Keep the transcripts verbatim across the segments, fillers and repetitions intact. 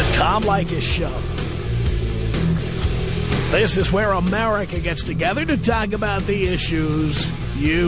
The Tom Leykis Show. This is where America gets together to talk about the issues you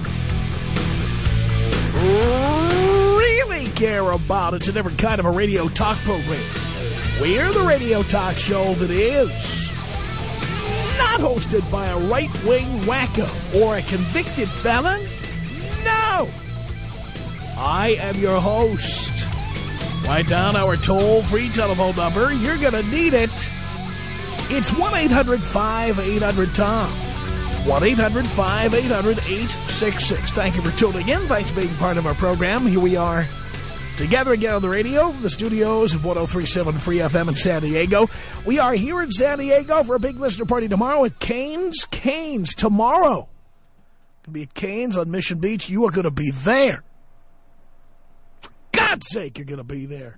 really care about. It's a different kind of a radio talk program. We're the radio talk show that is not hosted by a right-wing wacko or a convicted felon. No! I am your host. Write down our toll-free telephone number. You're going to need it. It's one eight hundred five eight hundred Tom. one eight hundred five eight hundred eight six six. Thank you for tuning in. Thanks for being part of our program. Here we are together again on the radio from the studios of one oh three point seven Free F M in San Diego. We are here in San Diego for a big listener party tomorrow at Cane's. Cane's tomorrow. Going to be at Cane's on Mission Beach. You are going to be there. For God's sake, you're going to be there.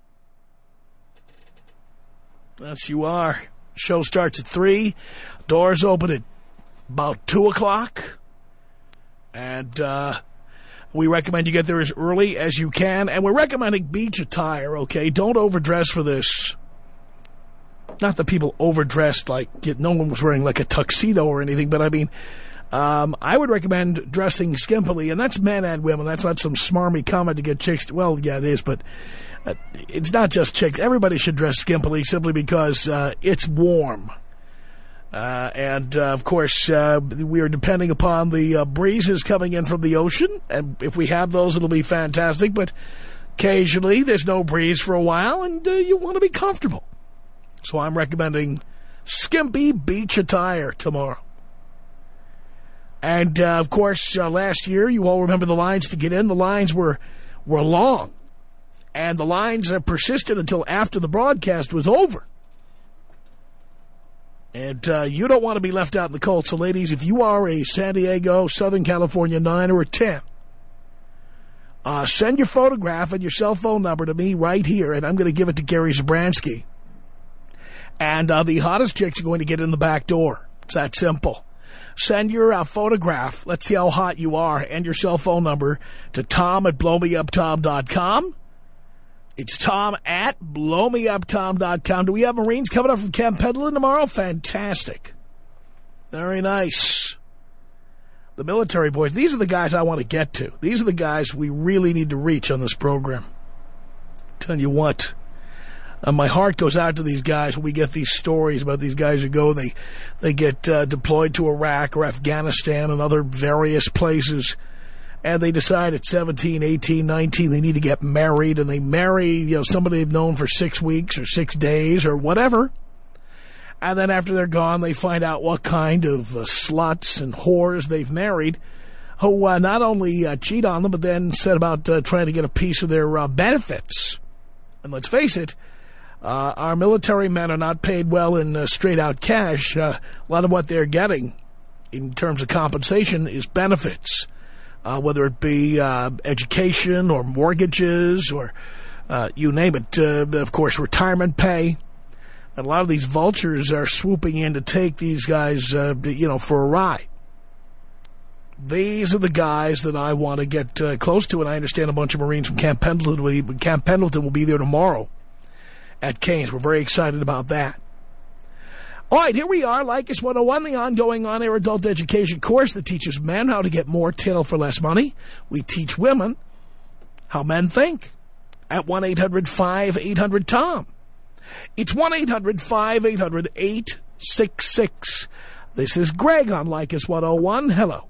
Yes, you are. Show starts at three. Doors open at about two o'clock. And uh, we recommend you get there as early as you can. And we're recommending beach attire, okay? Don't overdress for this. Not that people overdressed like no one was wearing like a tuxedo or anything, but I mean, um, I would recommend dressing skimpily. And that's men and women. That's not some smarmy comment to get chicks. Well, yeah, it is, but... Uh, it's not just chicks. Everybody should dress skimpily simply because uh, it's warm. Uh, and, uh, of course, uh, we are depending upon the uh, breezes coming in from the ocean. And if we have those, it'll be fantastic. But occasionally, there's no breeze for a while, and uh, you want to be comfortable. So I'm recommending skimpy beach attire tomorrow. And, uh, of course, uh, last year, you all remember the lines to get in. The lines were, were long. And the lines have persisted until after the broadcast was over. And uh, you don't want to be left out in the cold. So, ladies, if you are a San Diego, Southern California nine or a ten, uh, send your photograph and your cell phone number to me right here, and I'm going to give it to Gary Zabransky. And uh, the hottest chicks are going to get in the back door. It's that simple. Send your uh, photograph, let's see how hot you are, and your cell phone number to Tom at blow me up tom dot com. It's Tom at blow me up tom dot com. Do we have Marines coming up from Camp Pendleton tomorrow? Fantastic. Very nice. The military boys, these are the guys I want to get to. These are the guys we really need to reach on this program. Tell you what, uh, my heart goes out to these guys when we get these stories about these guys who go, they, they get uh, deployed to Iraq or Afghanistan and other various places. And they decide at seventeen, eighteen, nineteen, they need to get married, and they marry, you know, somebody they've known for six weeks or six days or whatever. And then after they're gone, they find out what kind of uh, sluts and whores they've married who uh, not only uh, cheat on them, but then set about uh, trying to get a piece of their uh, benefits. And let's face it, uh, our military men are not paid well in uh, straight-out cash. Uh, a lot of what they're getting in terms of compensation is benefits. Uh, whether it be uh, education or mortgages or uh, you name it, uh, of course, retirement pay. And a lot of these vultures are swooping in to take these guys, uh, you know, for a ride. These are the guys that I want to get uh, close to, and I understand a bunch of Marines from Camp Pendleton will be, Camp Pendleton will be there tomorrow at Cane's. We're very excited about that. All right, here we are, Leykis one oh one, the ongoing on-air adult education course that teaches men how to get more tail for less money. We teach women how men think at one eight hundred five eight hundred Tom. It's one eight hundred five eight hundred eight six six. This is Greg on Leykis one oh one. Hello.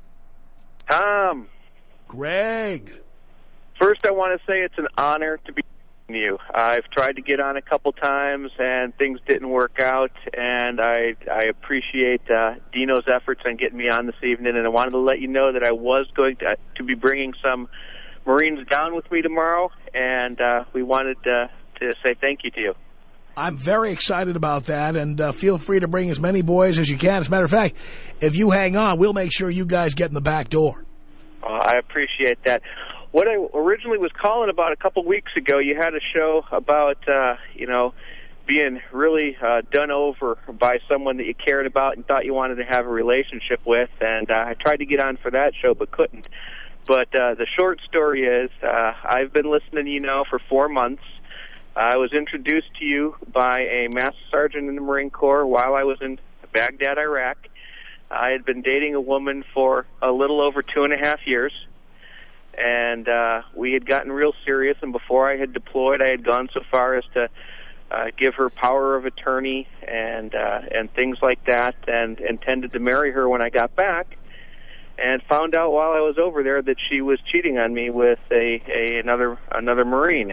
Tom. Greg. First, I want to say it's an honor to be you. I've tried to get on a couple times and things didn't work out, and I I appreciate uh, Dino's efforts on getting me on this evening, and I wanted to let you know that I was going to, uh, to be bringing some Marines down with me tomorrow, and uh, we wanted uh, to say thank you to you. I'm very excited about that, and uh, feel free to bring as many boys as you can. As a matter of fact, if you hang on, we'll make sure you guys get in the back door. Uh, I appreciate that. What I originally was calling about a couple weeks ago, you had a show about, uh, you know, being really uh, done over by someone that you cared about and thought you wanted to have a relationship with, and uh, I tried to get on for that show but couldn't. But uh, the short story is uh, I've been listening, you know, for four months. I was introduced to you by a master sergeant in the Marine Corps while I was in Baghdad, Iraq. I had been dating a woman for a little over two and a half years, and uh, we had gotten real serious, and before I had deployed, I had gone so far as to uh, give her power of attorney and uh, and things like that, and intended to marry her when I got back, and found out while I was over there that she was cheating on me with a, a another another Marine.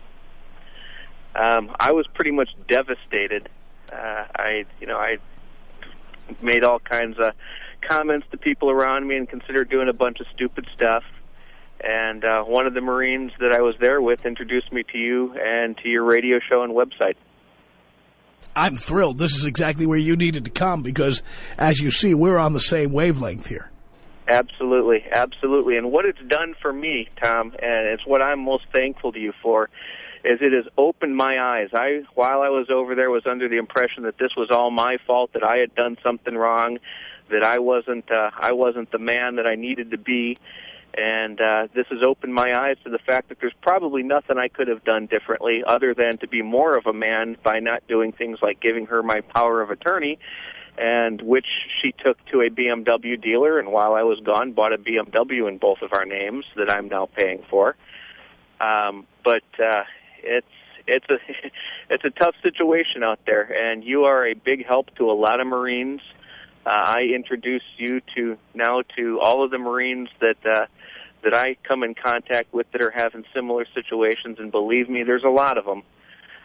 Um, I was pretty much devastated. Uh, I, you know, I made all kinds of comments to people around me and considered doing a bunch of stupid stuff. And uh, one of the Marines that I was there with introduced me to you and to your radio show and website. I'm thrilled. This is exactly where you needed to come because, as you see, we're on the same wavelength here. Absolutely, absolutely. And what it's done for me, Tom, and it's what I'm most thankful to you for, is it has opened my eyes. I, while I was over there, was under the impression that this was all my fault, that I had done something wrong, that I wasn't, uh, I wasn't the man that I needed to be. And uh, this has opened my eyes to the fact that there's probably nothing I could have done differently other than to be more of a man by not doing things like giving her my power of attorney, and which she took to a B M W dealer, and while I was gone, bought a B M W in both of our names that I'm now paying for. Um, but uh, it's it's a it's a tough situation out there, and you are a big help to a lot of Marines. Uh, I introduce you to now to all of the Marines that uh, that I come in contact with that are having similar situations, and believe me, there's a lot of them.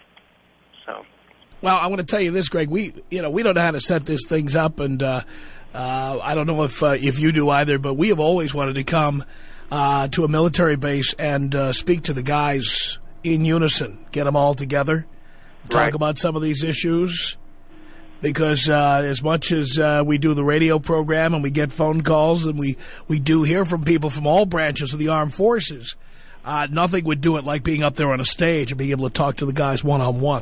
So. Well, I want to tell you this, Greg. We, you know, we don't know how to set these things up, and uh, uh, I don't know if uh, if you do either. But we have always wanted to come uh, to a military base and uh, speak to the guys in unison, get them all together, talk right. about some of these issues. Because uh, as much as uh, we do the radio program and we get phone calls and we we do hear from people from all branches of the armed forces, uh, nothing would do it like being up there on a stage and being able to talk to the guys one on one.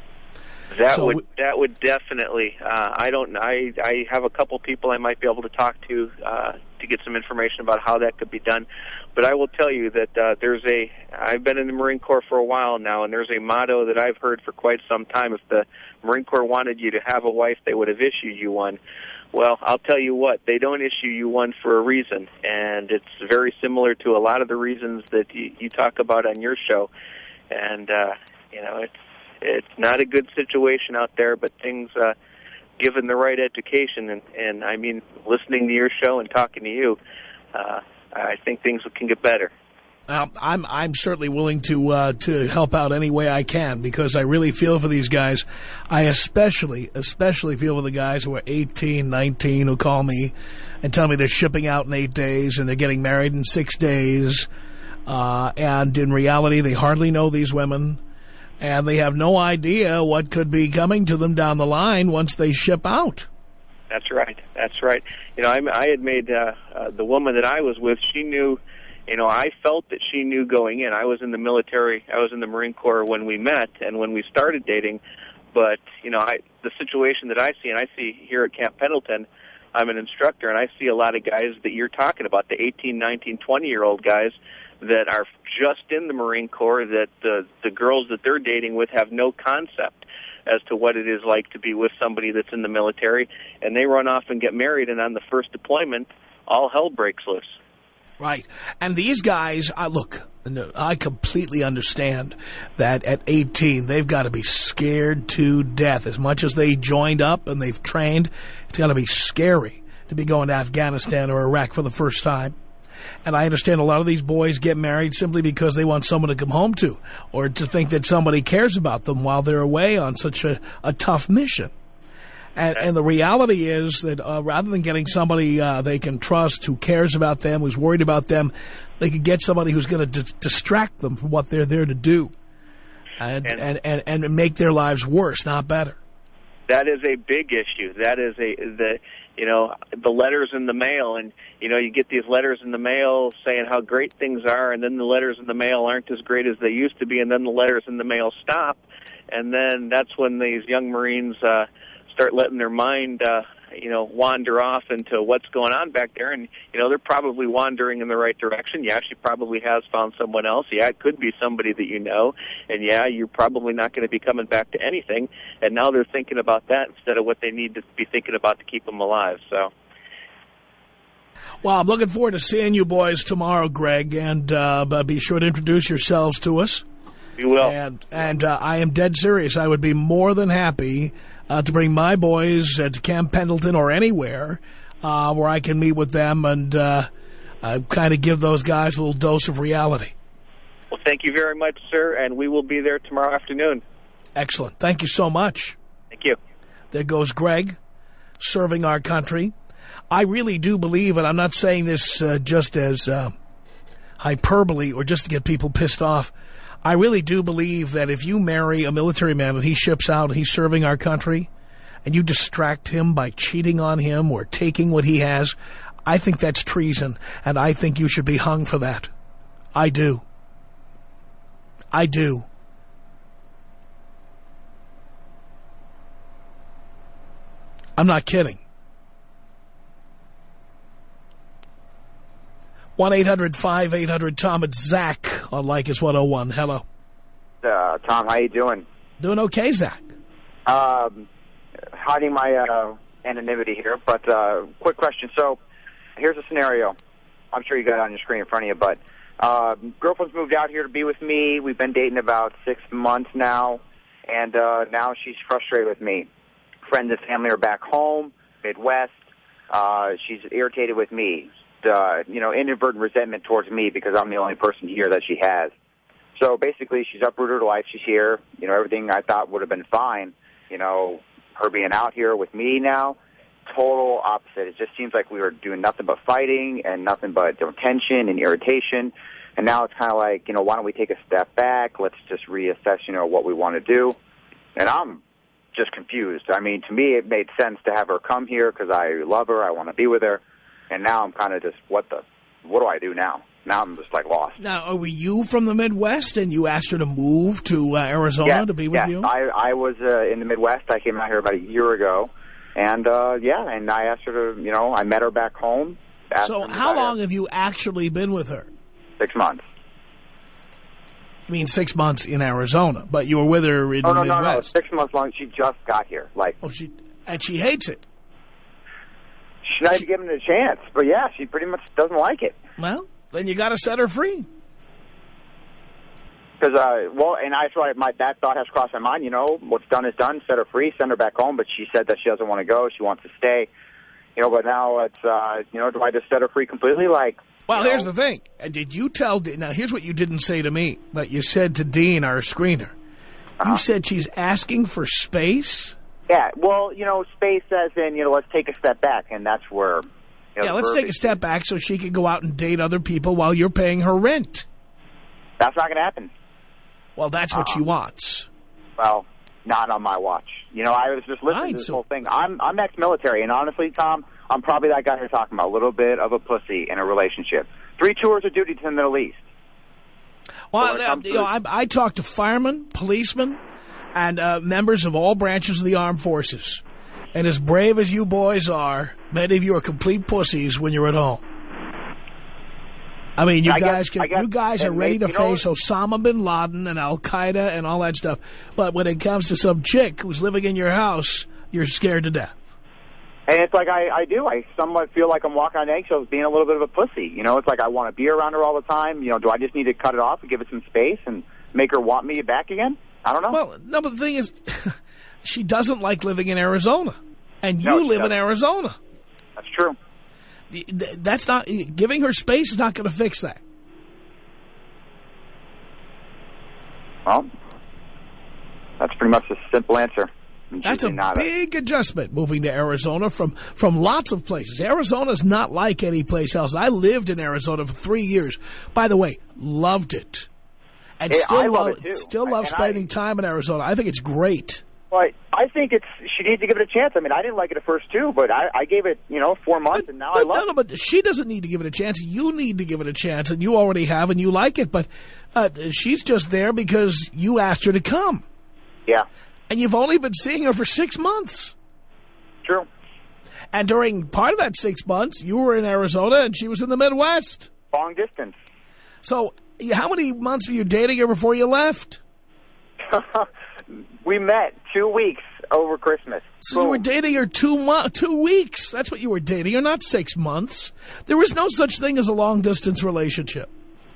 That so, would that would definitely. Uh, I don't. I I have a couple people I might be able to talk to uh, to get some information about how that could be done. But I will tell you that uh, there's a. I've been in the Marine Corps for a while now, and there's a motto that I've heard for quite some time. If the Marine Corps wanted you to have a wife, they would have issued you one. Well, I'll tell you what, they don't issue you one for a reason, and it's very similar to a lot of the reasons that you, you talk about on your show. And uh, you know, it's. It's not a good situation out there, but things, uh, given the right education, and, and I mean, listening to your show and talking to you, uh, I think things can get better. Uh, I'm I'm certainly willing to uh, to help out any way I can because I really feel for these guys. I especially especially feel for the guys who are eighteen, nineteen who call me and tell me they're shipping out in eight days and they're getting married in six days, uh, and in reality they hardly know these women. And they have no idea what could be coming to them down the line once they ship out. That's right. That's right. You know, I, I had made uh, uh, the woman that I was with, she knew, you know, I felt that she knew going in. I was in the military, I was in the Marine Corps when we met and when we started dating. But, you know, I, the situation that I see, and I see here at Camp Pendleton, I'm an instructor, and I see a lot of guys that you're talking about, the eighteen, nineteen, twenty-year-old guys that are just in the Marine Corps, that the the girls that they're dating with have no concept as to what it is like to be with somebody that's in the military, and they run off and get married, and on the first deployment, all hell breaks loose. Right. And these guys, I look, I completely understand that at eighteen, they've got to be scared to death. As much as they joined up and they've trained, it's got to be scary to be going to Afghanistan or Iraq for the first time. And I understand a lot of these boys get married simply because they want someone to come home to or to think that somebody cares about them while they're away on such a, a tough mission. And, and the reality is that uh, rather than getting somebody uh, they can trust who cares about them, who's worried about them, they could get somebody who's going to distract them from what they're there to do and, and, and, and, and make their lives worse, not better. That is a big issue. That is a the you know the letters in the mail, and you know you get these letters in the mail saying how great things are, and then the letters in the mail aren't as great as they used to be, and then the letters in the mail stop, and then that's when these young Marines uh, start letting their mind uh, you know, wander off into what's going on back there. And, you know, they're probably wandering in the right direction. Yeah, she probably has found someone else. Yeah, it could be somebody that you know. And, yeah, you're probably not going to be coming back to anything. And now they're thinking about that instead of what they need to be thinking about to keep them alive. So. Well, I'm looking forward to seeing you boys tomorrow, Greg, and uh, be sure to introduce yourselves to us. You will. And, and uh, I am dead serious. I would be more than happy uh, to bring my boys uh, to Camp Pendleton or anywhere uh, where I can meet with them and uh, uh, kind of give those guys a little dose of reality. Well, thank you very much, sir, and we will be there tomorrow afternoon. Excellent. Thank you so much. Thank you. There goes Greg, serving our country. I really do believe, and I'm not saying this uh, just as uh, hyperbole or just to get people pissed off, I really do believe that if you marry a military man and he ships out and he's serving our country and you distract him by cheating on him or taking what he has, I think that's treason, and I think you should be hung for that. I do. I do. I'm not kidding. one eight hundred five eight hundred Tom. It's Zach on Leykis one oh one. Hello. Uh, Tom, how you doing? Doing okay, Zach. Um, hiding my uh, anonymity here, but uh, quick question. So here's a scenario. I'm sure you got it on your screen in front of you, but uh, girlfriend's moved out here to be with me. We've been dating about six months now, and uh, now she's frustrated with me. Friends and family are back home, Midwest. Uh, she's irritated with me. Uh, you know, inadvertent resentment towards me because I'm the only person here that she has. So basically, she's uprooted her life. She's here. You know, everything I thought would have been fine. You know, her being out here with me now, total opposite. It just seems like we were doing nothing but fighting and nothing but tension and irritation. And now it's kind of like, you know, why don't we take a step back? Let's just reassess, you know, what we want to do. And I'm just confused. I mean, to me, it made sense to have her come here because I love her. I want to be with her. And now I'm kind of just, what the, what do I do now? Now I'm just like lost. Now, were you from the Midwest and you asked her to move to uh, Arizona yeah, to be with yeah. you? I, I was uh, in the Midwest. I came out here about a year ago. And, uh, yeah, and I asked her to, you know, I met her back home. So how long her. have you actually been with her? Six months. I mean, six months in Arizona, but you were with her in oh, the no, Midwest. No, no, six months long. She just got here. Like, oh, she and she hates it. She's not even giving it a chance. But, yeah, she pretty much doesn't like it. Well, then you got to set her free. Because, uh, well, and I thought my that thought has crossed my mind. You know, what's done is done. Set her free, send her back home. But she said that she doesn't want to go. She wants to stay. You know, but now it's, uh, you know, do I just set her free completely? Like, well, you here's know? the thing. Did you tell, now here's what you didn't say to me, but you said to Dean, our screener. Uh-huh. You said she's asking for space? Yeah, well, you know, space as in, you know, let's take a step back, and that's where... You know, yeah, let's take a step back so she can go out and date other people while you're paying her rent. That's not going to happen. Well, that's what uh-huh. she wants. Well, not on my watch. You know, I was just listening right, to this so whole thing. I'm, I'm ex-military, and honestly, Tom, I'm probably that guy you're talking about, a little bit of a pussy in a relationship. Three tours of duty to the Middle East. Well, so uh, you know, I, I talk to firemen, policemen, and uh, members of all branches of the armed forces. And as brave as you boys are, many of you are complete pussies when you're at home. I mean, you I guys guess, can, guess, you guys are ready to face know, Osama bin Laden and Al-Qaeda and all that stuff. But when it comes to some chick who's living in your house, you're scared to death. And it's like I, I do. I somewhat feel like I'm walking on eggshells being a little bit of a pussy. You know, it's like I want to be around her all the time. You know, do I just need to cut it off and give it some space and make her want me back again? I don't know. Well, no, but the thing is, she doesn't like living in Arizona. And you no, live doesn't. in Arizona. That's true. That's not, giving her space is not going to fix that. Well, that's pretty much the simple answer. That's a big a... adjustment, moving to Arizona from, from lots of places. Arizona's not like any place else. I lived in Arizona for three years. By the way, loved it. And hey, still I love, love it too. Still love and spending I... time in Arizona. I think it's great. Well, I think it's she needs to give it a chance. I mean, I didn't like it at first, too, but I, I gave it, you know, four months, but, and now but, I love no, no, it. But she doesn't need to give it a chance. You need to give it a chance, and you already have, and you like it. But uh, she's just there because you asked her to come. Yeah. And you've only been seeing her for six months. True. And during part of that six months, you were in Arizona and she was in the Midwest. Long distance. So how many months were you dating her before you left? We met two weeks over Christmas. So Boom. You were dating her two mo two weeks. That's what you were dating her, not six months. There was no such thing as a long-distance relationship.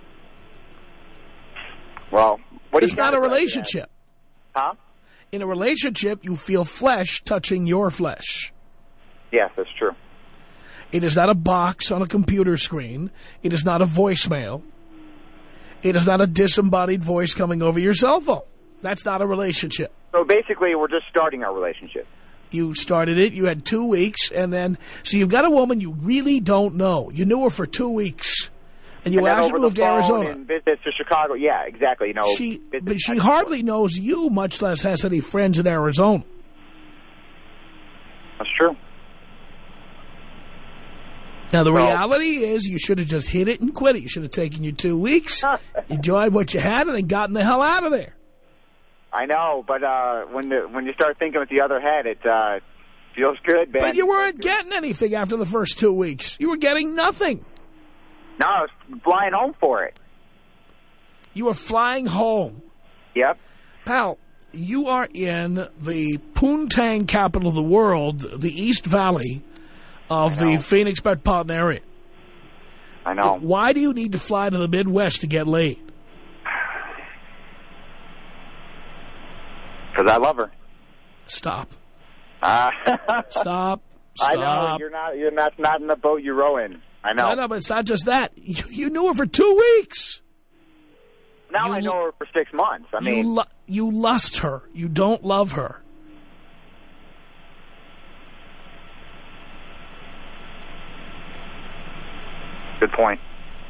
Well, what do you It's not a relationship. Huh? In a relationship, you feel flesh touching your flesh. Yes, that's true. It is not a box on a computer screen. It is not a voicemail. It is not a disembodied voice coming over your cell phone. That's not a relationship. So basically, we're just starting our relationship. You started it. You had two weeks. And then, so you've got a woman you really don't know. You knew her for two weeks. And you asked her to move to Arizona. And visits to Chicago. Yeah, exactly. You know, she, but she hardly knows you, much less has any friends in Arizona. That's true. Now, the well, reality is you should have just hit it and quit it. You should have taken your two weeks, enjoyed what you had, and then gotten the hell out of there. I know, but uh, when the, when you start thinking with the other head, it uh, feels good, man. But you weren't getting anything after the first two weeks. You were getting nothing. No, I was flying home for it. You were flying home. Yep. Pal, you are in the poontang capital of the world, the East Valley of the Phoenix metropolitan area. I know. Why do you need to fly to the Midwest to get laid? Because I love her. Stop. Uh, Stop. Stop. I know you're not. You're not. Not in the boat you row in. I know. No, no, but it's not just that. You, you knew her for two weeks. Now you, I know her for six months. I mean, you, lu you lust her. You don't love her. Good point.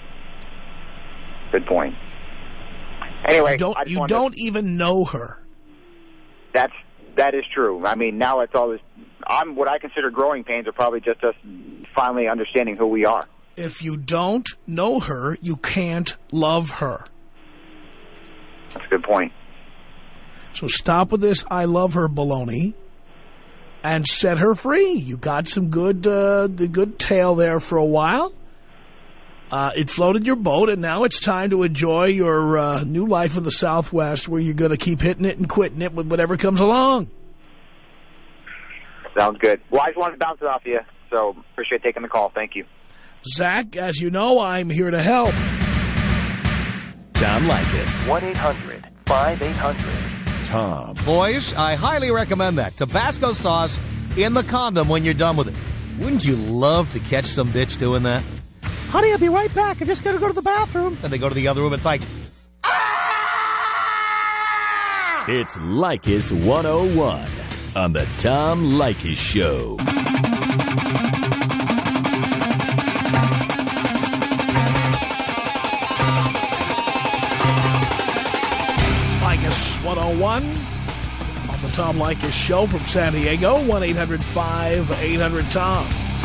Good point. Anyway, you don't, I just you don't to, even know her. That's that is true. I mean, now it's all this. I'm what I consider growing pains are probably just us finally understanding who we are. If you don't know her, you can't love her. That's a good point. So stop with this "I love her" baloney and set her free. You got some good, uh, the good tail there for a while. Uh, it floated your boat, and now it's time to enjoy your uh, new life in the Southwest, where you're going to keep hitting it and quitting it with whatever comes along. Sounds good. Well, I just wanted to bounce it off you, so appreciate taking the call. Thank you. Zach, as you know, I'm here to help. Tom Leykis. one eight hundred five eight hundred Tom. Boys, I highly recommend that Tabasco sauce in the condom when you're done with it. Wouldn't you love to catch some bitch doing that? Honey, I'll be right back. I'm just going to go to the bathroom. And they go to the other room. It's like, ah! It's Leykis one oh one on the Tom Leykis Show. Leykis one oh one on the Tom Leykis Show from San Diego. one eight hundred five eight hundred Tom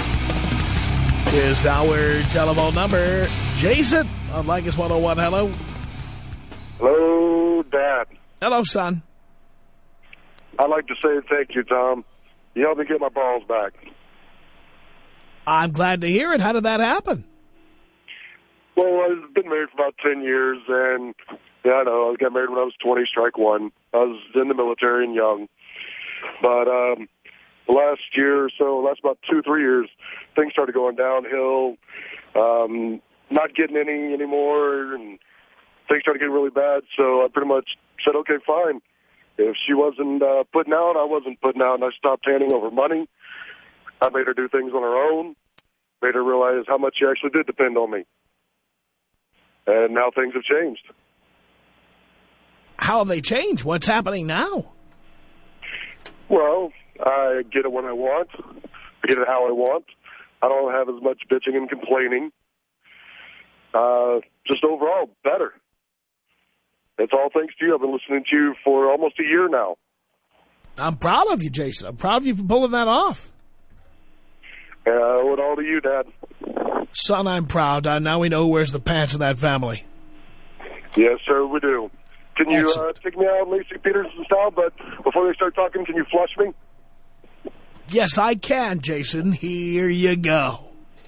is our telephone number. Jason on Leykis one oh one. Hello. Hello, Dad. Hello, son. I'd like to say thank you, Tom. You helped me get my balls back. I'm glad to hear it. How did that happen? Well, I've been married for about ten years, and yeah, I know. I got married when I was twenty, strike one. I was in the military and young. But um, the last year or so, last about two, three years, things started going downhill, um, not getting any anymore, and things started getting really bad. So I pretty much said, okay, fine. If she wasn't uh, putting out, I wasn't putting out, and I stopped handing over money. I made her do things on her own, made her realize how much she actually did depend on me. And now things have changed. How have they changed? What's happening now? Well, I get it when I want. I get it how I want. I don't have as much bitching and complaining. Uh, just overall, better. It's all thanks to you. I've been listening to you for almost a year now. I'm proud of you, Jason. I'm proud of you for pulling that off. Uh, what all to you, Dad? Son, I'm proud. Uh, now we know who wears the pants in that family. Yes, sir, we do. Can you uh, Excellent. take me out Lacey Peterson style, but before they start talking, can you flush me? Yes, I can, Jason. Here you go.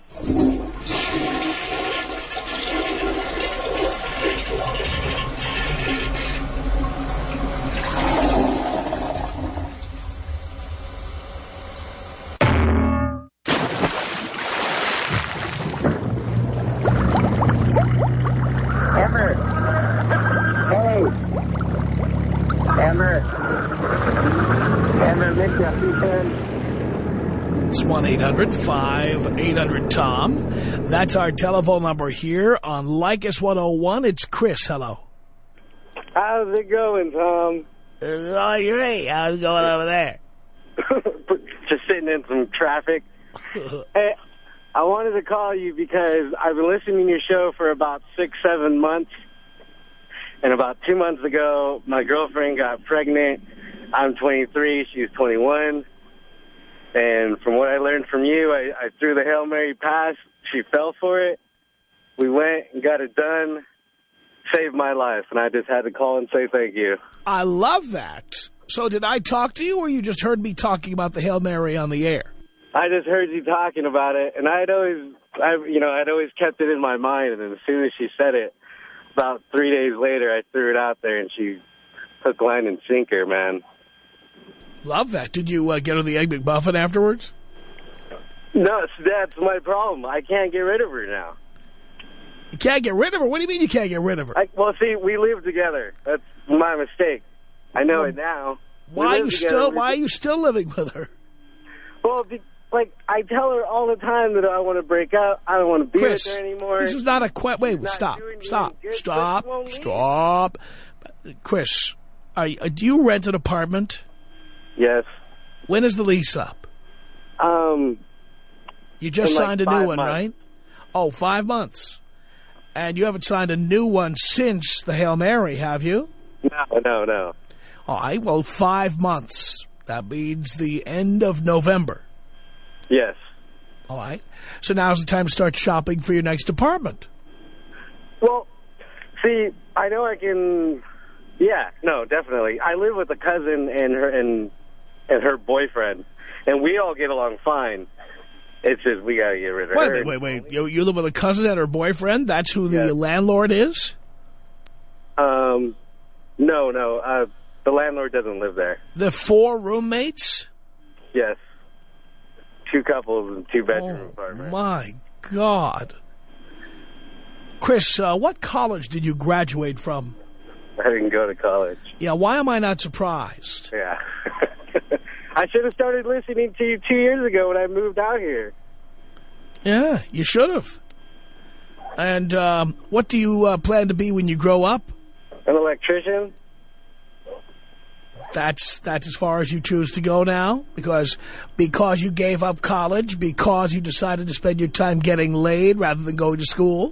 Amber. Hey. Amber. Amber, miss you. You can. It's one eight hundred five eight hundred Tom. That's our telephone number here on Leykis one oh one. It's Chris. Hello. How's it going, Tom? Oh, great. How's it going over there? Just sitting in some traffic. Hey, I wanted to call you because I've been listening to your show for about six, seven months. And about two months ago, my girlfriend got pregnant. I'm twenty-three. She's twenty-one. And from what I learned from you, I, I threw the Hail Mary pass. She fell for it. We went and got it done. Saved my life. And I just had to call and say thank you. I love that. So did I talk to you, or you just heard me talking about the Hail Mary on the air? I just heard you talking about it, and I'd always, I, you know, I'd always kept it in my mind. And then as soon as she said it, about three days later, I threw it out there, and she took line and sinker, man. Love that. Did you uh, get her the Egg McMuffin afterwards? No, that's my problem. I can't get rid of her now. You can't get rid of her? What do you mean you can't get rid of her? I, well, see, we live together. That's my mistake. I know it now. Why are you still? Why are you still living with her? Well, be, like I tell her all the time that I want to break up. I don't want to be Chris, with her anymore. This is not a que- wait. wait stop! Stop! Good, stop! Stop! Chris, are, uh, do you rent an apartment? Yes. When is the lease up? Um. You just signed like a new one, months. right? Oh, five months. And you haven't signed a new one since the Hail Mary, have you? No, no, no. All right, well, five months. That means the end of November. Yes. All right. So now's the time to start shopping for your next apartment. Well, see, I know I can... Yeah, no, definitely. I live with a cousin and her and and her boyfriend, and we all get along fine. It's just we got to get rid of wait, her. Wait, wait, wait. You, you live with a cousin and her boyfriend? That's who the yes. landlord is? Um, no, no. Uh, the landlord doesn't live there. The four roommates? Yes. Two couples and two bedroom oh, apartment. My God. Chris, uh, what college did you graduate from? I didn't go to college. Yeah, why am I not surprised? Yeah. I should have started listening to you two years ago when I moved out here. Yeah, you should have. And um, what do you uh, plan to be when you grow up? An electrician. That's that's as far as you choose to go now? Because because you gave up college, because you decided to spend your time getting laid rather than going to school?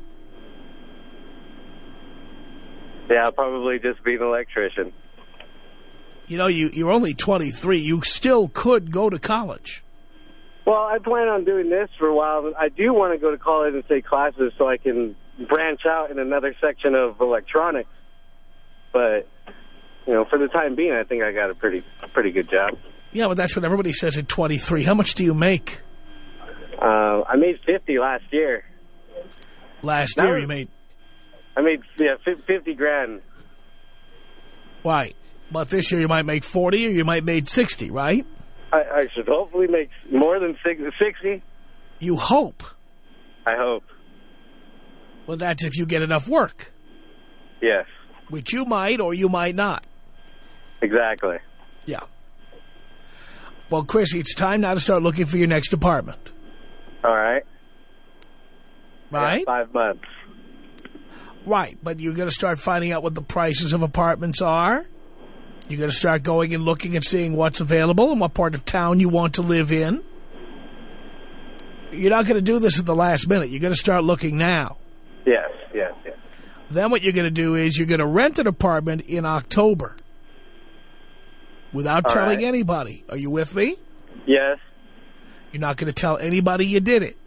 Yeah, I'll probably just be an electrician. You know, you, you're only twenty-three. You still could go to college. Well, I plan on doing this for a while. I do want to go to college and take classes so I can branch out in another section of electronics. But, you know, for the time being, I think I got a pretty pretty good job. Yeah, but that's what everybody says at twenty-three. How much do you make? Uh, I made fifty last year. Last That year was, you made... I made, yeah, fifty grand. Why? But this year you might make forty or you might make sixty, right? I, I should hopefully make more than sixty. You hope. I hope. Well, that's if you get enough work. Yes. Which you might or you might not. Exactly. Yeah. Well, Chris, it's time now to start looking for your next apartment. All right. Right? Yeah, five months. Right, but you're going to start finding out what the prices of apartments are. You're going to start going and looking and seeing what's available and what part of town you want to live in. You're not going to do this at the last minute. You're going to start looking now. Yes, yes, yes. Then what you're going to do is you're going to rent an apartment in October without All telling right. anybody. Are you with me? Yes. You're not going to tell anybody you did it.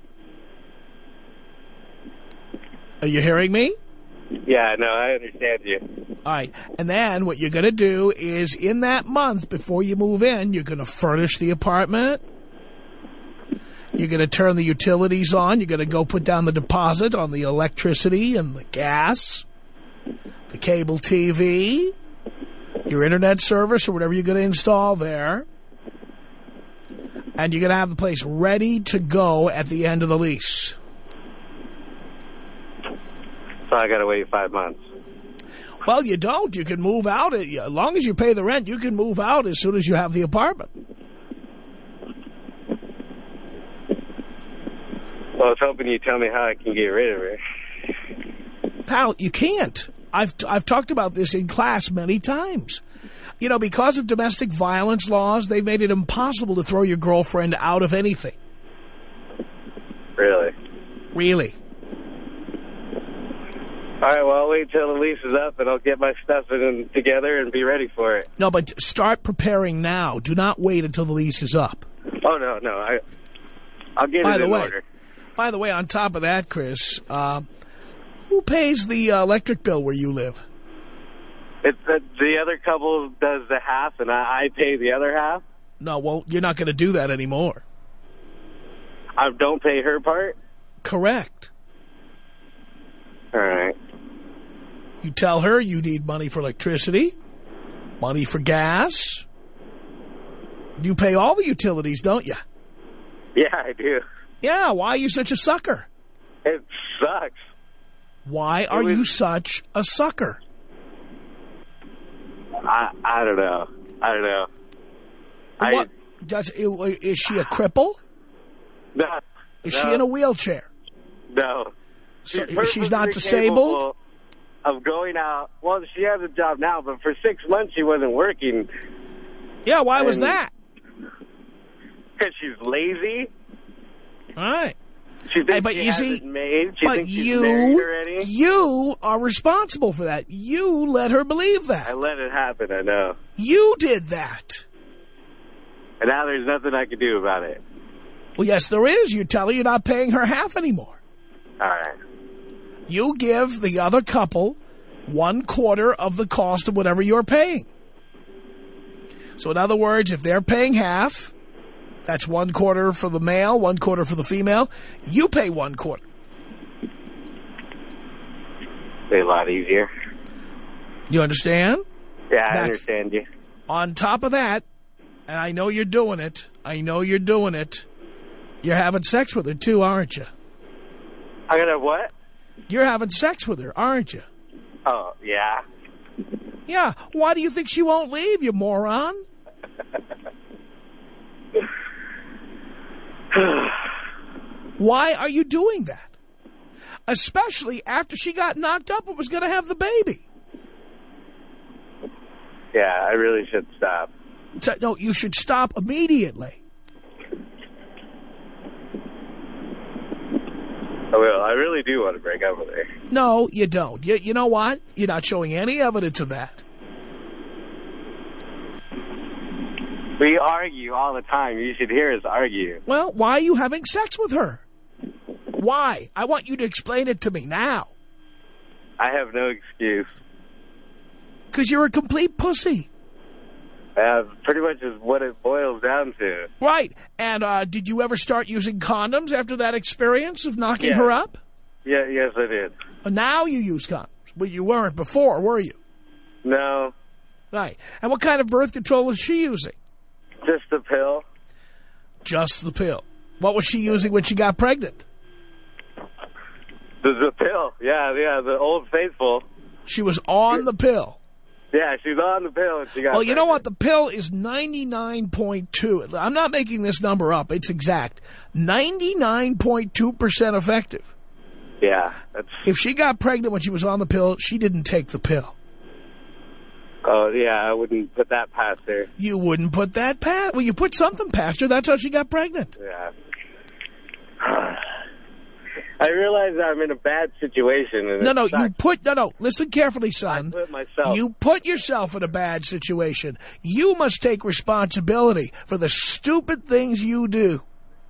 Are you hearing me? Yeah, no, I understand you. All right. And then what you're going to do is in that month before you move in, you're going to furnish the apartment. You're going to turn the utilities on. You're going to go put down the deposit on the electricity and the gas, the cable T V, your internet service or whatever you're going to install there. And you're going to have the place ready to go at the end of the lease. So I got to wait five months. Well, you don't. You can move out. As long as you pay the rent, you can move out as soon as you have the apartment. Well, I was hoping you'd tell me how I can get rid of her. Pal, you can't. I've, I've talked about this in class many times. You know, because of domestic violence laws, they've made it impossible to throw your girlfriend out of anything. Really? Really. All right, well, I'll wait till the lease is up, and I'll get my stuff in together and be ready for it. No, but start preparing now. Do not wait until the lease is up. Oh, no, no. I, I'll get by it the in way, order. By the way, on top of that, Chris, uh, who pays the uh, electric bill where you live? It's uh, the other couple does the half, and I, I pay the other half. No, well, you're not going to do that anymore. I don't pay her part? Correct. All right. You tell her you need money for electricity, money for gas. You pay all the utilities, don't you? Yeah, I do. Yeah, why are you such a sucker? It sucks. Why are was... you such a sucker? I I don't know. I don't know. What? I, Does, is she a cripple? No. Is no, she in a wheelchair? No. So she's, she's not disabled? Of going out. Well, she has a job now, but for six months she wasn't working. Yeah, why was that? Because she's lazy. All right. She thinks hey, but she you has see, it made. She but thinks she's you, married already. You are responsible for that. You let her believe that. I let it happen, I know. You did that. And now there's nothing I can do about it. Well, yes, there is. You tell her you're not paying her half anymore. All right. You give the other couple one quarter of the cost of whatever you're paying. So in other words, if they're paying half, that's one quarter for the male, one quarter for the female. You pay one quarter. Be a lot easier. You understand? Yeah, I that's, understand you. On top of that, and I know you're doing it, I know you're doing it, you're having sex with her too, aren't you? I'm going to what? You're having sex with her, aren't you? Oh, yeah. Yeah. Why do you think she won't leave, you moron? Why are you doing that? Especially after she got knocked up and was going to have the baby. Yeah, I really should stop. So, no, you should stop immediately. I will. I really do want to break up with her. No, you don't. You, you know what? You're not showing any evidence of that. We argue all the time. You should hear us argue. Well, why are you having sex with her? Why? I want you to explain it to me now. I have no excuse. Because you're a complete pussy. Uh, pretty much is what it boils down to. Right. And uh, did you ever start using condoms after that experience of knocking yeah. her up? Yeah, yes, I did. Uh, now you use condoms. But you weren't before, were you? No. Right. And what kind of birth control was she using? Just the pill. Just the pill. What was she using when she got pregnant? The, the pill. Yeah, yeah, the Old Faithful. She was on the pill. Yeah, she's on the pill and she got Well, you pregnant. know what? The pill is ninety-nine point two. I'm not making this number up. It's exact. ninety-nine point two percent effective. Yeah. That's... If she got pregnant when she was on the pill, she didn't take the pill. Oh, yeah, I wouldn't put that past her. You wouldn't put that past... Well, you put something past her. That's how she got pregnant. Yeah. I realize I'm in a bad situation. And no, no, you put... No, no, listen carefully, son. I put myself... You put yourself in a bad situation. You must take responsibility for the stupid things you do.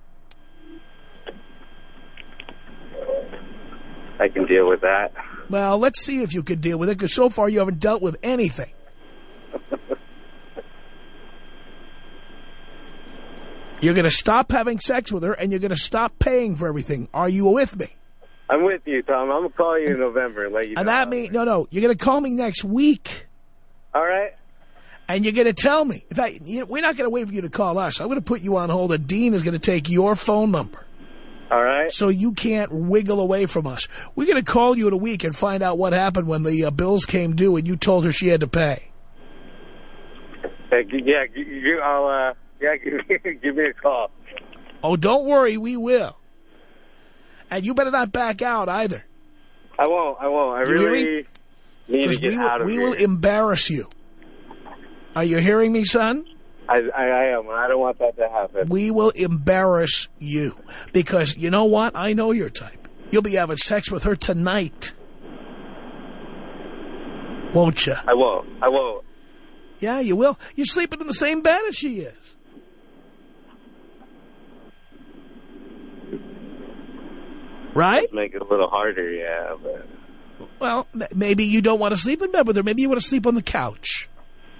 I can deal with that. Well, let's see if you can deal with it, because so far you haven't dealt with anything. You're going to stop having sex with her, and you're going to stop paying for everything. Are you with me? I'm with you, Tom. I'm going to call you in November and let you know. And that means, no, no, you're going to call me next week. All right. And you're going to tell me. In fact, you know, we're not going to wait for you to call us. I'm going to put you on hold, and Dean is going to take your phone number. All right. So you can't wiggle away from us. We're going to call you in a week and find out what happened when the uh, bills came due and you told her she had to pay. Uh, yeah, you, I'll, uh, yeah, give, give me a call. Oh, don't worry, we will. And you better not back out either. I won't, I won't. I You really need to get we out will, of we here. We will embarrass you. Are you hearing me, son? I, I, I am. I don't want that to happen. We will embarrass you. Because you know what? I know your type. You'll be having sex with her tonight. Won't you? I won't. I won't. Yeah, you will. You're sleeping in the same bed as she is. Right? Let's make it a little harder, yeah. But... Well, maybe you don't want to sleep in bed with her. Maybe you want to sleep on the couch.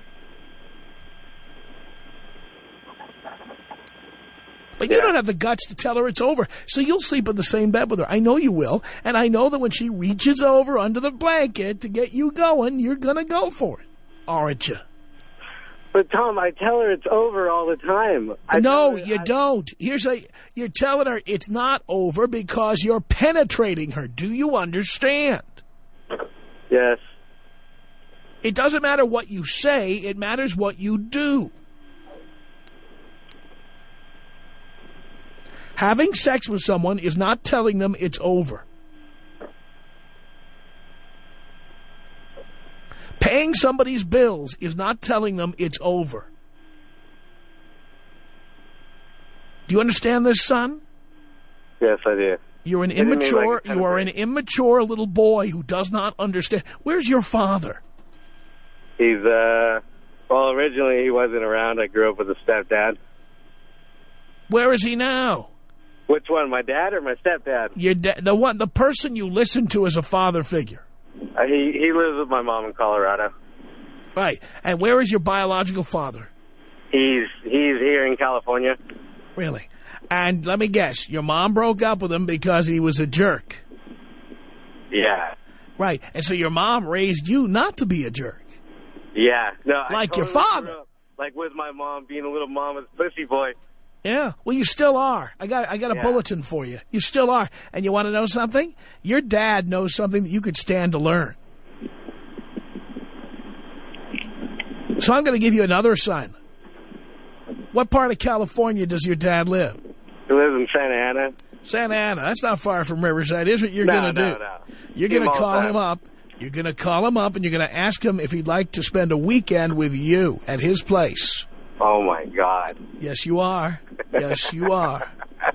But you yeah. don't have the guts to tell her it's over. So you'll sleep in the same bed with her. I know you will. And I know that when she reaches over under the blanket to get you going, you're going to go for it. Aren't you? But, Tom, I tell her it's over all the time. I no, her, you I... don't. Here's a, you're telling her it's not over because you're penetrating her. Do you understand? Yes. It doesn't matter what you say. It matters what you do. Having sex with someone is not telling them it's over. Paying somebody's bills is not telling them it's over. Do you understand this, son? Yes, I do. You're an I didn't mean immature, like you are an immature little boy who does not understand. Where's your father? He's, uh, well, originally he wasn't around. I grew up with a stepdad. Where is he now? Which one, my dad or my stepdad? Your da the one, the person you listen to as a father figure. Uh, he he lives with my mom in Colorado. Right. And where is your biological father? He's he's here in California. Really? And let me guess, your mom broke up with him because he was a jerk. Yeah. Right. And so your mom raised you not to be a jerk. Yeah. No. Like I totally your father. grew up, like with my mom being a little mama's pussy boy. Yeah, well, you still are. I got I got a yeah. bulletin for you. You still are. And you want to know something? Your dad knows something that you could stand to learn. So I'm going to give you another assignment. What part of California does your dad live? He lives in Santa Ana. Santa Ana. That's not far from Riverside, is what you're no, going to no, do. No. You're going to call him up. You're going to call him up, and you're going to ask him if he'd like to spend a weekend with you at his place. Oh, my God. Yes, you are. Yes, you are.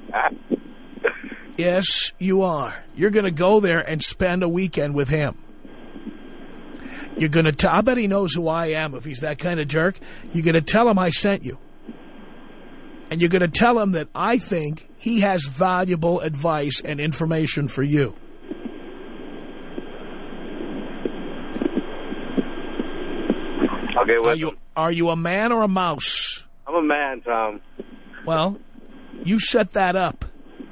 Yes, you are. You're going to go there and spend a weekend with him. You're going to tell, I bet he knows who I am if he's that kind of jerk. You're going to tell him I sent you. And you're going to tell him that I think he has valuable advice and information for you. Okay, are you, are you a man or a mouse? I'm a man, Tom. Well, you set that up.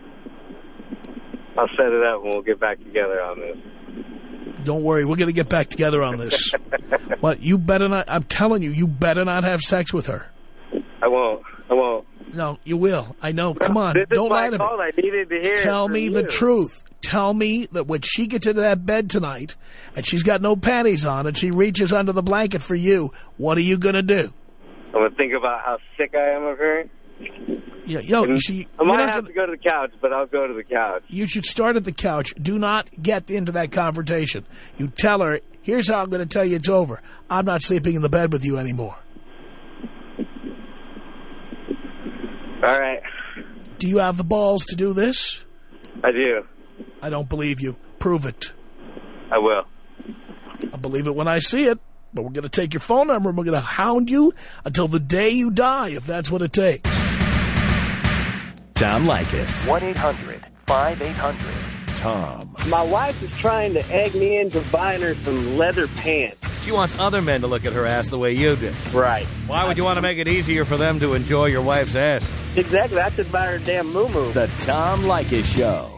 I'll set it up and we'll get back together on this. Don't worry, we're going to get back together on this. But you better not, I'm telling you, you better not have sex with her. I won't. I won't. No, you will. I know. Come on. This Don't is my lie to call. me. I needed to hear Tell it me from the you. truth. Tell me that when she gets into that bed tonight and she's got no panties on and she reaches under the blanket for you, what are you going to do? I'm going to think about how sick I am of her. Yeah, yo, you see, I might have gonna, to go to the couch, but I'll go to the couch. You should start at the couch. Do not get into that confrontation. You tell her, here's how I'm going to tell you it's over. I'm not sleeping in the bed with you anymore. All right. Do you have the balls to do this? I do. I don't believe you. Prove it. I will. I'll believe it when I see it. But we're going to take your phone number and we're going to hound you until the day you die, if that's what it takes. Tom Leykis. one eight hundred five eight hundred Tom. My wife is trying to egg me into buying her some leather pants. She wants other men to look at her ass the way you did. Right. Why would you want to make it easier for them to enjoy your wife's ass? Exactly. That's about her damn moo-moo. The Tom Leykis Show.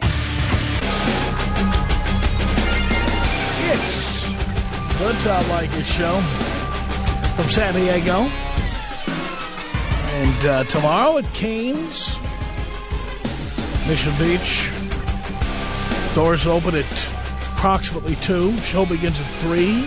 It's the Tom Leykis Show from San Diego. And uh, tomorrow at Cane's, Mission Beach. Doors open at approximately two. Show begins at three.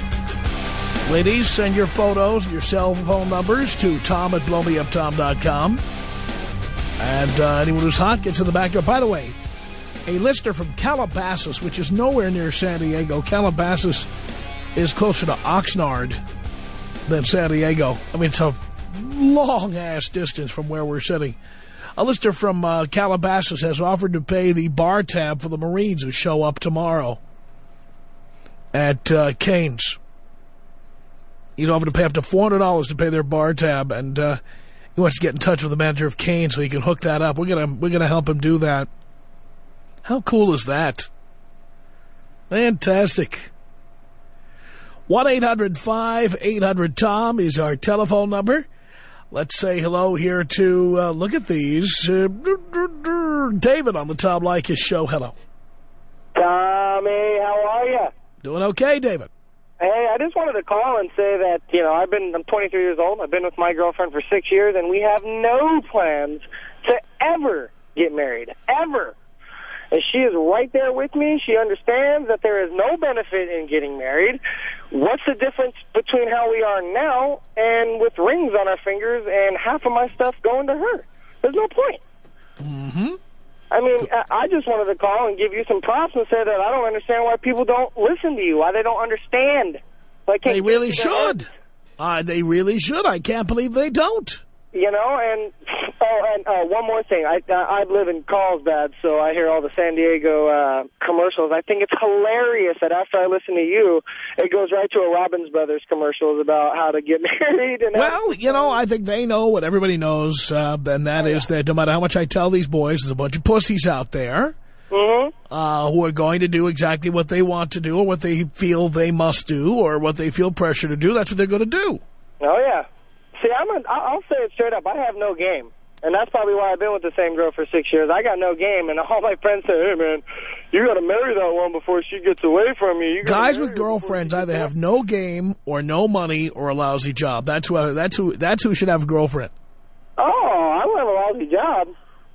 Ladies, send your photos and your cell phone numbers to tom at blow me up tom dot com. And uh, anyone who's hot gets in the back door. By the way, a listener from Calabasas, which is nowhere near San Diego. Calabasas is closer to Oxnard than San Diego. I mean, it's a long-ass distance from where we're sitting. A listener from uh, Calabasas has offered to pay the bar tab for the Marines who show up tomorrow at uh, Cane's. He's offered to pay up to four hundred dollars to pay their bar tab, and uh, he wants to get in touch with the manager of Cane's so he can hook that up. We're gonna we're gonna help him do that. How cool is that? Fantastic. one eight hundred five eight hundred Tom is our telephone number. Let's say hello here to, uh, look at these, uh, David on the Tom Leykis Show. Hello. Tommy, how are you? Doing okay, David. Hey, I just wanted to call and say that, you know, I've been, I'm twenty-three years old. I've been with my girlfriend for six years, and we have no plans to ever get married, ever. And she is right there with me. She understands that there is no benefit in getting married. What's the difference between how we are now and with rings on our fingers and half of my stuff going to her? There's no point. Mm-hmm. I mean, I just wanted to call and give you some props and say that I don't understand why people don't listen to you, why they don't understand. Like, they really should. Uh, they really should. I can't believe they don't. You know, and oh, and uh, one more thing. I I live in Carlsbad, so I hear all the San Diego uh, commercials. I think it's hilarious that after I listen to you, it goes right to a Robbins Brothers commercials about how to get married. And well, you know, I think they know what everybody knows, uh, and that is that no matter how much I tell these boys, there's a bunch of pussies out there mm-hmm. uh, who are going to do exactly what they want to do or what they feel they must do or what they feel pressure to do. That's what they're going to do. Oh, yeah. See, I'm a, I'll say it straight up. I have no game. And that's probably why I've been with the same girl for six years. I got no game. And all my friends say, hey, man, you got to marry that one before she gets away from you. you Guys with girlfriends either have no game or no money or a lousy job. That's who, that's who, that's who should have a girlfriend. Oh, I don't have a lousy job.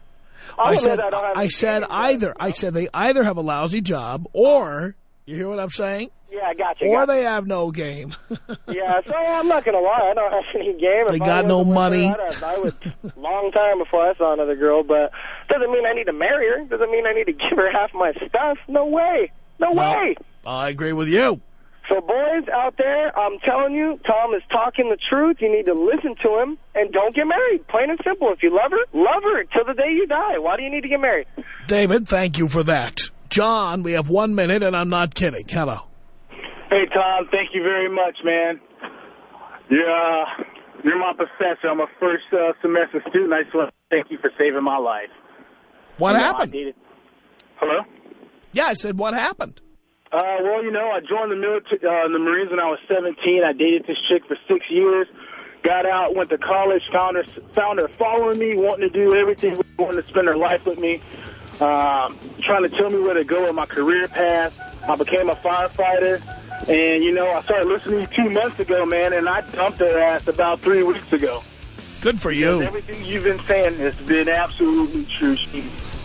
I said, I, I said either. I said they either have a lousy job or, you hear what I'm saying? Yeah, I got you. Or got they you. have no game. Yeah, so I'm not going to lie. I don't have any game. They if got no money. Her, I'd have, I would, long time before I saw another girl, but doesn't mean I need to marry her. Doesn't mean I need to give her half my stuff. No way. No well, way. I agree with you. So, boys out there, I'm telling you, Tom is talking the truth. You need to listen to him, and don't get married. Plain and simple. If you love her, love her till the day you die. Why do you need to get married? David, thank you for that. John, we have one minute, and I'm not kidding. Hello. Hey, Tom, thank you very much, man. You're, uh, you're my professor. I'm a first uh, semester student. I just want to thank you for saving my life. What you happened? Know, I Hello? Yeah, I said, what happened? Uh, well, you know, I joined the military, uh, the Marines when I was seventeen. I dated this chick for six years. Got out, went to college, found her, found her following me, wanting to do everything, wanting to spend her life with me, um, trying to tell me where to go in my career path. I became a firefighter. And, you know, I started listening to you two months ago, man, and I dumped her ass about three weeks ago. Good for you. Because everything you've been saying has been absolutely true. She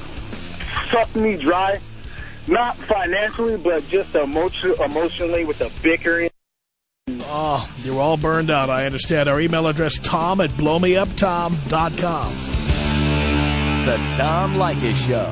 sucked me dry, not financially, but just emotion emotionally with the bickering. Oh, you're all burned out. I understand. Our email address, tom at blow me up tom dot com. The Tom Leykis Show.